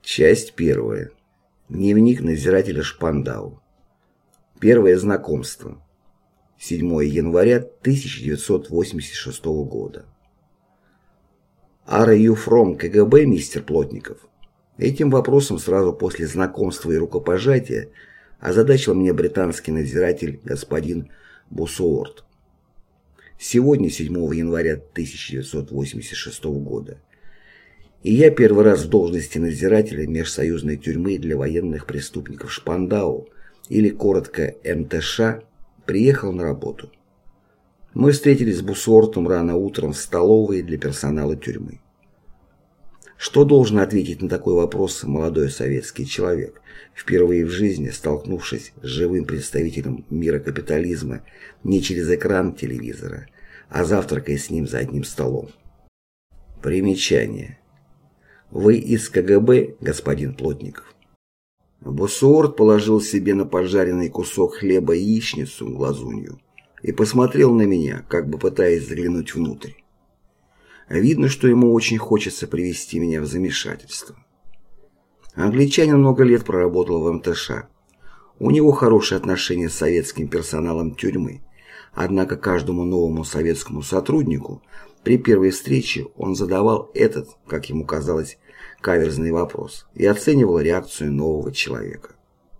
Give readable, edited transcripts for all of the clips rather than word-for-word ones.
Часть первая. Дневник надзирателя Шпандау. Первое знакомство. 7 января 1986 года. «Are you from КГБ, мистер Плотников?» Этим вопросом сразу после знакомства и рукопожатия озадачил меня британский надзиратель господин Босуорт. Сегодня, 7 января 1986 года, и я первый раз в должности надзирателя межсоюзной тюрьмы для военных преступников Шпандау, или коротко МТШ, приехал на работу. Мы встретились с Босуортом рано утром в столовой для персонала тюрьмы. Что должен ответить на такой вопрос молодой советский человек, впервые в жизни столкнувшись с живым представителем мира капитализма не через экран телевизора, а завтракая с ним за одним столом? Примечание. Вы из КГБ, господин Плотников? Босуорт положил себе на поджаренный кусок хлеба яичницу глазунью и посмотрел на меня, как бы пытаясь заглянуть внутрь. Видно, что ему очень хочется привести меня в замешательство. Англичанин много лет проработал в МТШ. У него хорошие отношения с советским персоналом тюрьмы, однако каждому новому советскому сотруднику при первой встрече он задавал этот, как ему казалось, каверзный вопрос и оценивал реакцию нового человека.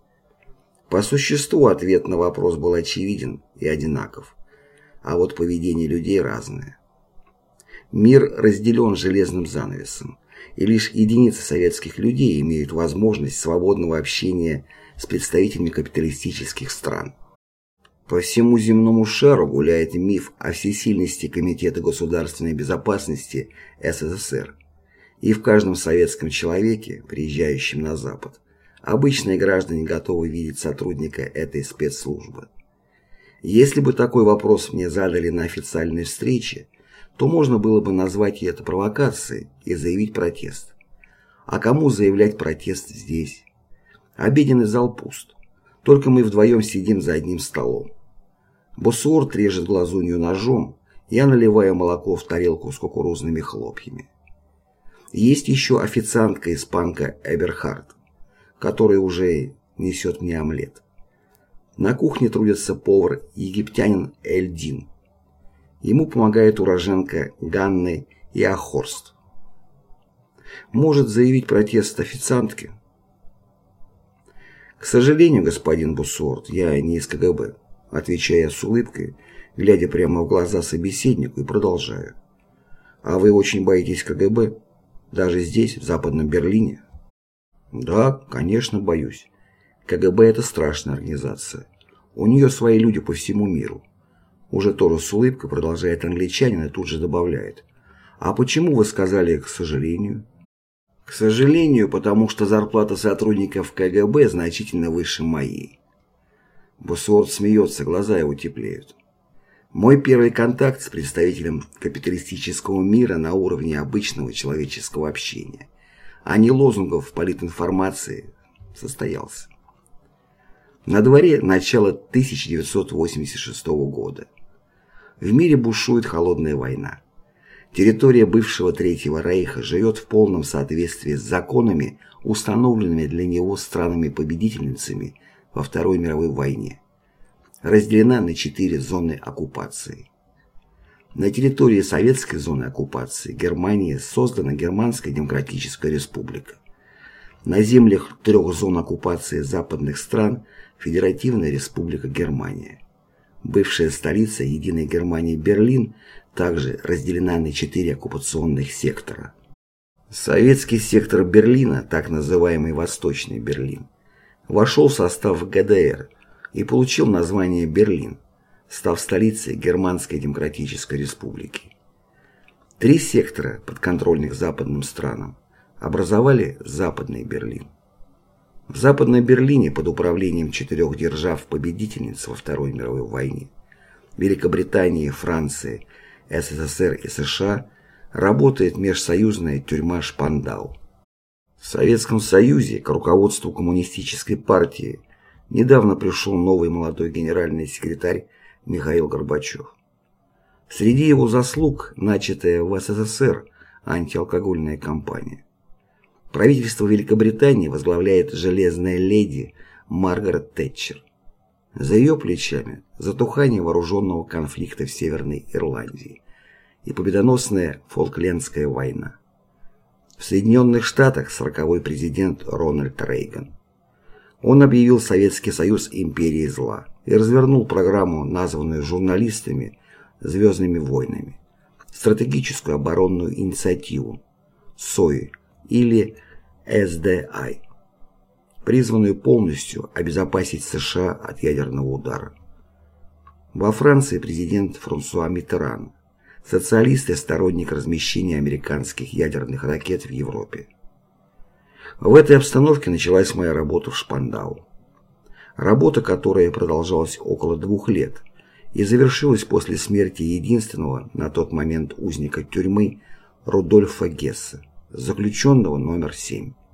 По существу ответ на вопрос был очевиден и одинаков, а вот поведение людей разное. Мир разделен железным занавесом, и лишь единицы советских людей имеют возможность свободного общения с представителями капиталистических стран. По всему земному шару гуляет миф о всесильности Комитета государственной безопасности СССР, и в каждом советском человеке, приезжающем на Запад, обычные граждане готовы видеть сотрудника этой спецслужбы. Если бы такой вопрос мне задали на официальной встрече, то можно было бы назвать это провокацией и заявить протест. А кому заявлять протест здесь? Обеденный зал пуст. Только мы вдвоем сидим за одним столом. Босуорт режет глазунью ножом, я наливаю молоко в тарелку с кукурузными хлопьями. Есть еще официантка-испанка Эберхард, которая уже несет мне омлет. На кухне трудится повар-египтянин Эльдин. Ему помогает уроженка Ганны Иохорст. Может заявить протест официантке? К сожалению, господин Босуорт, я не из КГБ, отвечая с улыбкой, глядя прямо в глаза собеседнику, и продолжаю. А вы очень боитесь КГБ? Даже здесь, в Западном Берлине? Да, конечно, боюсь. КГБ – это страшная организация. У нее свои люди по всему миру. Уже тоже с улыбкой продолжает англичанин и тут же добавляет. А почему вы сказали «к сожалению»? К сожалению, потому что зарплата сотрудников КГБ значительно выше моей. Босуорт смеется, глаза его теплеют. Мой первый контакт с представителем капиталистического мира на уровне обычного человеческого общения, а не лозунгов политинформации, состоялся. На дворе начало 1986 года. В мире бушует холодная война. Территория бывшего Третьего Рейха живет в полном соответствии с законами, установленными для него странами-победительницами во Второй мировой войне. Разделена на 4 зоны оккупации. На территории советской зоны оккупации Германии создана Германская Демократическая Республика. На землях 3 зон оккупации западных стран Федеративная Республика Германия. Бывшая столица Единой Германии Берлин также разделена на 4 оккупационных сектора. Советский сектор Берлина, так называемый Восточный Берлин, вошел в состав ГДР и получил название Берлин, став столицей Германской Демократической Республики. 3 сектора, подконтрольных западным странам, образовали Западный Берлин. В Западном Берлине под управлением 4 держав-победительниц во Второй мировой войне – Великобритании, Франции, СССР и США – работает межсоюзная тюрьма Шпандау. В Советском Союзе к руководству Коммунистической партии недавно пришел новый молодой генеральный секретарь Михаил Горбачев. Среди его заслуг начатая в СССР антиалкогольная кампания. Правительство Великобритании возглавляет железная леди Маргарет Тэтчер. За ее плечами затухание вооруженного конфликта в Северной Ирландии и победоносная Фолклендская война. В Соединенных Штатах 40-й президент Рональд Рейган. Он объявил Советский Союз империей зла и развернул программу, названную журналистами «Звездными войнами», стратегическую оборонную инициативу СОИ или SDI, призванную полностью обезопасить США от ядерного удара. Во Франции президент Франсуа Миттеран, социалист и сторонник размещения американских ядерных ракет в Европе. В этой обстановке началась моя работа в Шпандау. Работа, которая продолжалась около 2 лет и завершилась после смерти единственного на тот момент узника тюрьмы Рудольфа Гесса, заключенного номер 7.